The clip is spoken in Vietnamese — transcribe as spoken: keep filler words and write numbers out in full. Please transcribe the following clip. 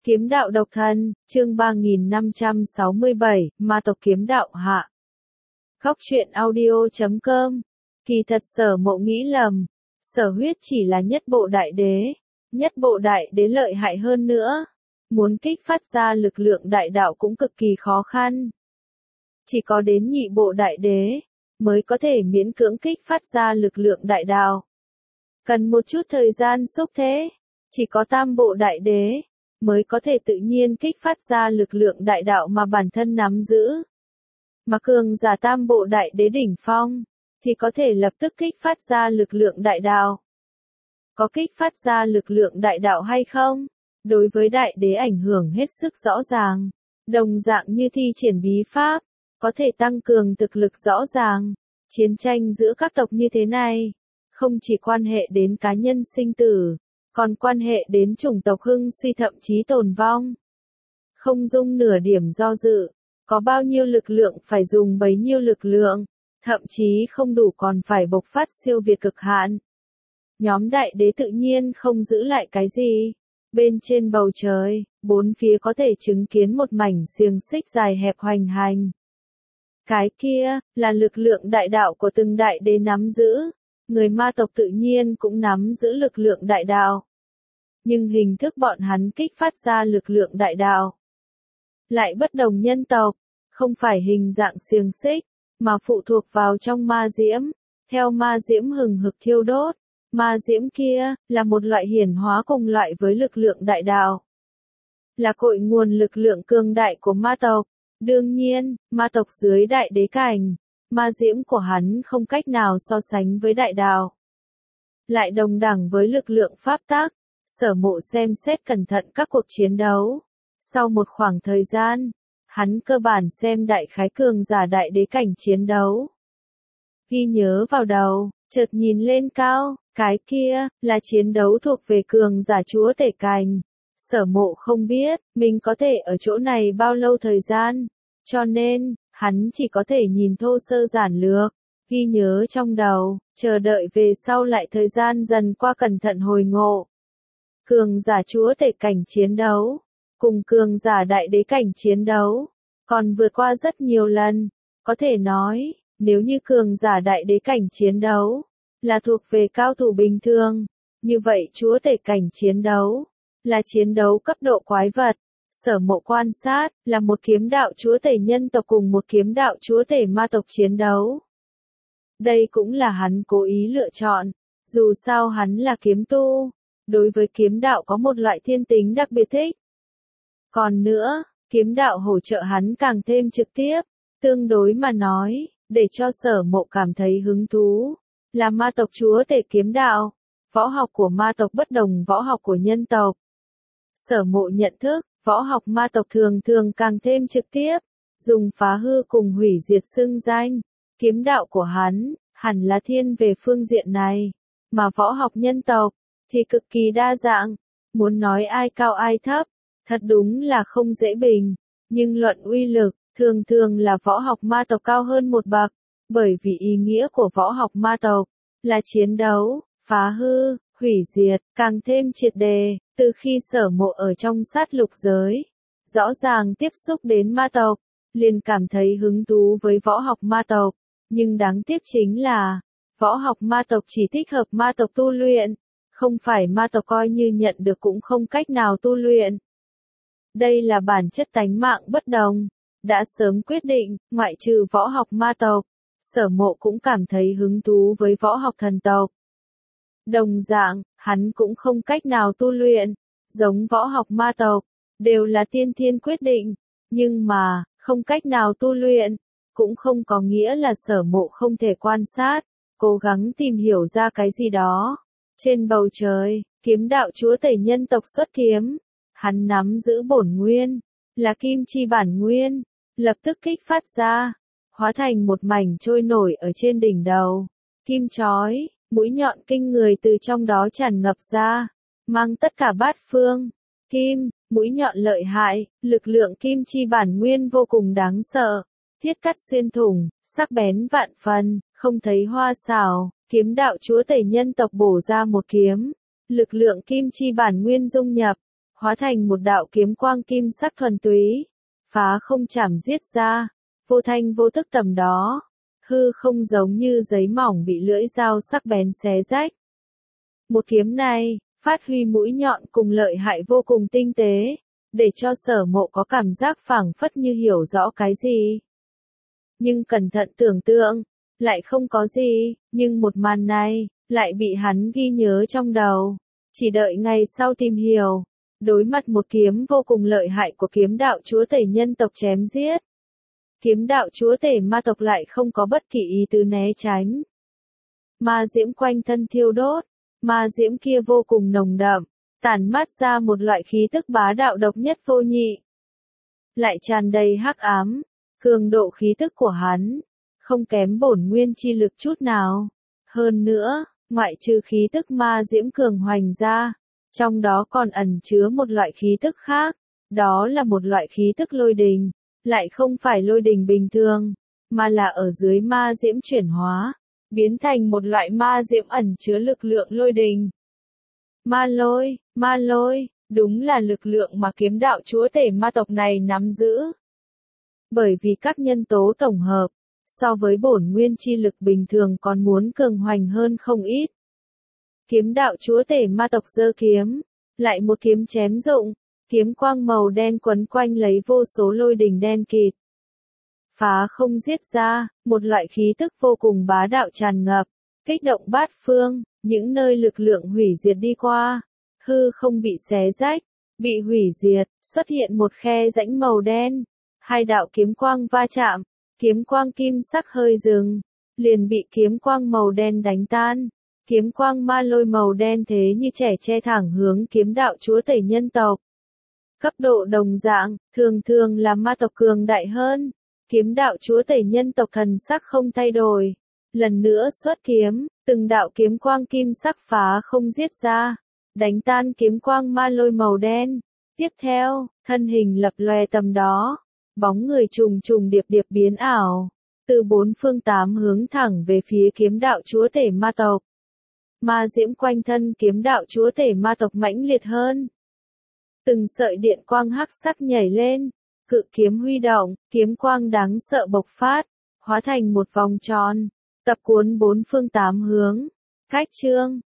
Kiếm đạo độc thân, chương ba nghìn năm trăm sáu mươi bảy, ma tộc kiếm đạo hạ. Góc truyện audio chấm com. Kỳ thật Sở Mộ nghĩ lầm, Sở Huyết chỉ là nhất bộ đại đế, nhất bộ đại đế lợi hại hơn nữa, muốn kích phát ra lực lượng đại đạo cũng cực kỳ khó khăn. Chỉ có đến nhị bộ đại đế, mới có thể miễn cưỡng kích phát ra lực lượng đại đạo. Cần một chút thời gian xúc thế, chỉ có tam bộ đại đế, mới có thể tự nhiên kích phát ra lực lượng đại đạo mà bản thân nắm giữ. Mà cường giả tam bộ đại đế đỉnh phong, thì có thể lập tức kích phát ra lực lượng đại đạo. Có kích phát ra lực lượng đại đạo hay không? Đối với đại đế ảnh hưởng hết sức rõ ràng. Đồng dạng như thi triển bí pháp, có thể tăng cường thực lực rõ ràng. Chiến tranh giữa các tộc như thế này, không chỉ quan hệ đến cá nhân sinh tử, còn quan hệ đến chủng tộc hưng suy thậm chí tồn vong. Không dung nửa điểm do dự, có bao nhiêu lực lượng phải dùng bấy nhiêu lực lượng, thậm chí không đủ còn phải bộc phát siêu việt cực hạn. Nhóm đại đế tự nhiên không giữ lại cái gì. Bên trên bầu trời, bốn phía có thể chứng kiến một mảnh xiềng xích dài hẹp hoành hành. Cái kia, là lực lượng đại đạo của từng đại đế nắm giữ. Người ma tộc tự nhiên cũng nắm giữ lực lượng đại đạo. Nhưng hình thức bọn hắn kích phát ra lực lượng đại đạo lại bất đồng nhân tộc, không phải hình dạng xiềng xích, mà phụ thuộc vào trong ma diễm. Theo ma diễm hừng hực thiêu đốt, ma diễm kia, là một loại hiển hóa cùng loại với lực lượng đại đạo. Là cội nguồn lực lượng cường đại của ma tộc. Đương nhiên, ma tộc dưới đại đế cảnh, ma diễm của hắn không cách nào so sánh với đại đạo. Lại đồng đẳng với lực lượng pháp tắc. Sở Mộ xem xét cẩn thận các cuộc chiến đấu. Sau một khoảng thời gian, hắn cơ bản xem đại khái cường giả đại đế cảnh chiến đấu. Ghi nhớ vào đầu, chợt nhìn lên cao, cái kia, là chiến đấu thuộc về cường giả chúa tể cảnh. Sở Mộ không biết, mình có thể ở chỗ này bao lâu thời gian, cho nên, hắn chỉ có thể nhìn thô sơ giản lược, ghi nhớ trong đầu, chờ đợi về sau lại thời gian dần qua cẩn thận hồi ngộ. Cường giả chúa tể cảnh chiến đấu, cùng cường giả đại đế cảnh chiến đấu, còn vượt qua rất nhiều lần. Có thể nói, nếu như cường giả đại đế cảnh chiến đấu, là thuộc về cao thủ bình thường, như vậy chúa tể cảnh chiến đấu, là chiến đấu cấp độ quái vật. Sở Mộ quan sát, là một kiếm đạo chúa tể nhân tộc cùng một kiếm đạo chúa tể ma tộc chiến đấu. Đây cũng là hắn cố ý lựa chọn, dù sao hắn là kiếm tu. Đối với kiếm đạo có một loại thiên tính đặc biệt thích. Còn nữa, kiếm đạo hỗ trợ hắn càng thêm trực tiếp. Tương đối mà nói, để cho Sở Mộ cảm thấy hứng thú, là ma tộc chúa tể kiếm đạo. Võ học của ma tộc bất đồng võ học của nhân tộc. Sở Mộ nhận thức, võ học ma tộc thường thường càng thêm trực tiếp, dùng phá hư cùng hủy diệt xưng danh. Kiếm đạo của hắn, hẳn là thiên về phương diện này, mà võ học nhân tộc thì cực kỳ đa dạng, muốn nói ai cao ai thấp, thật đúng là không dễ bình, nhưng luận uy lực, thường thường là võ học ma tộc cao hơn một bậc, bởi vì ý nghĩa của võ học ma tộc là chiến đấu, phá hư, hủy diệt, càng thêm triệt đề. Từ khi Sở Mộ ở trong sát lục giới, rõ ràng tiếp xúc đến ma tộc, liền cảm thấy hứng thú với võ học ma tộc, nhưng đáng tiếc chính là, võ học ma tộc chỉ thích hợp ma tộc tu luyện. Không phải ma tộc coi như nhận được cũng không cách nào tu luyện. Đây là bản chất tánh mạng bất đồng. Đã sớm quyết định, ngoại trừ võ học ma tộc, Sở Mộ cũng cảm thấy hứng thú với võ học thần tộc. Đồng dạng, hắn cũng không cách nào tu luyện, giống võ học ma tộc, đều là tiên thiên quyết định. Nhưng mà, không cách nào tu luyện, cũng không có nghĩa là Sở Mộ không thể quan sát, cố gắng tìm hiểu ra cái gì đó. Trên bầu trời, kiếm đạo chúa tể nhân tộc xuất kiếm. Hắn nắm giữ bổn nguyên, là kim chi bản nguyên, lập tức kích phát ra, hóa thành một mảnh trôi nổi ở trên đỉnh đầu. Kim chói, mũi nhọn kinh người từ trong đó tràn ngập ra, mang tất cả bát phương. Kim, mũi nhọn lợi hại, lực lượng kim chi bản nguyên vô cùng đáng sợ. Thiết cắt xuyên thủng, sắc bén vạn phần, không thấy hoa xào. Kiếm đạo chúa tể nhân tộc bổ ra một kiếm, lực lượng kim chi bản nguyên dung nhập, hóa thành một đạo kiếm quang kim sắc thuần túy, phá không chảm giết ra, vô thanh vô tức tầm đó, hư không giống như giấy mỏng bị lưỡi dao sắc bén xé rách. Một kiếm này, phát huy mũi nhọn cùng lợi hại vô cùng tinh tế, để cho Sở Mộ có cảm giác phảng phất như hiểu rõ cái gì. Nhưng cẩn thận tưởng tượng, lại không có gì, nhưng một màn này, lại bị hắn ghi nhớ trong đầu. Chỉ đợi ngày sau tìm hiểu, đối mặt một kiếm vô cùng lợi hại của kiếm đạo chúa tể nhân tộc chém giết. Kiếm đạo chúa tể ma tộc lại không có bất kỳ ý tứ né tránh. Ma diễm quanh thân thiêu đốt, ma diễm kia vô cùng nồng đậm, tản mát ra một loại khí tức bá đạo độc nhất vô nhị. Lại tràn đầy hắc ám, cường độ khí tức của hắn, không kém bổn nguyên chi lực chút nào. Hơn nữa, ngoại trừ khí tức ma diễm cường hoành ra, trong đó còn ẩn chứa một loại khí tức khác, đó là một loại khí tức lôi đình, lại không phải lôi đình bình thường, mà là ở dưới ma diễm chuyển hóa, biến thành một loại ma diễm ẩn chứa lực lượng lôi đình. Ma lôi, ma lôi, đúng là lực lượng mà kiếm đạo chúa tể ma tộc này nắm giữ. Bởi vì các nhân tố tổng hợp, so với bổn nguyên chi lực bình thường còn muốn cường hoành hơn không ít. Kiếm đạo chúa tể ma tộc giơ kiếm, lại một kiếm chém rụng, kiếm quang màu đen quấn quanh lấy vô số lôi đình đen kịt. Phá không giết ra, một loại khí tức vô cùng bá đạo tràn ngập, kích động bát phương, những nơi lực lượng hủy diệt đi qua, hư không bị xé rách, bị hủy diệt, xuất hiện một khe rãnh màu đen, hai đạo kiếm quang va chạm, kiếm quang kim sắc hơi dừng, liền bị kiếm quang màu đen đánh tan. Kiếm quang ma lôi màu đen thế như trẻ che thẳng hướng kiếm đạo chúa tể nhân tộc. Cấp độ đồng dạng, thường thường là ma tộc cường đại hơn. Kiếm đạo chúa tể nhân tộc thần sắc không thay đổi. Lần nữa xuất kiếm, từng đạo kiếm quang kim sắc phá không giết ra, đánh tan kiếm quang ma lôi màu đen. Tiếp theo, thân hình lập lòe tầm đó, bóng người trùng trùng điệp điệp biến ảo, từ bốn phương tám hướng thẳng về phía kiếm đạo chúa tể ma tộc. Ma diễm quanh thân kiếm đạo chúa tể ma tộc mãnh liệt hơn. Từng sợi điện quang hắc sắc nhảy lên, cự kiếm huy động, kiếm quang đáng sợ bộc phát, hóa thành một vòng tròn, tập cuốn bốn phương tám hướng. Cách chương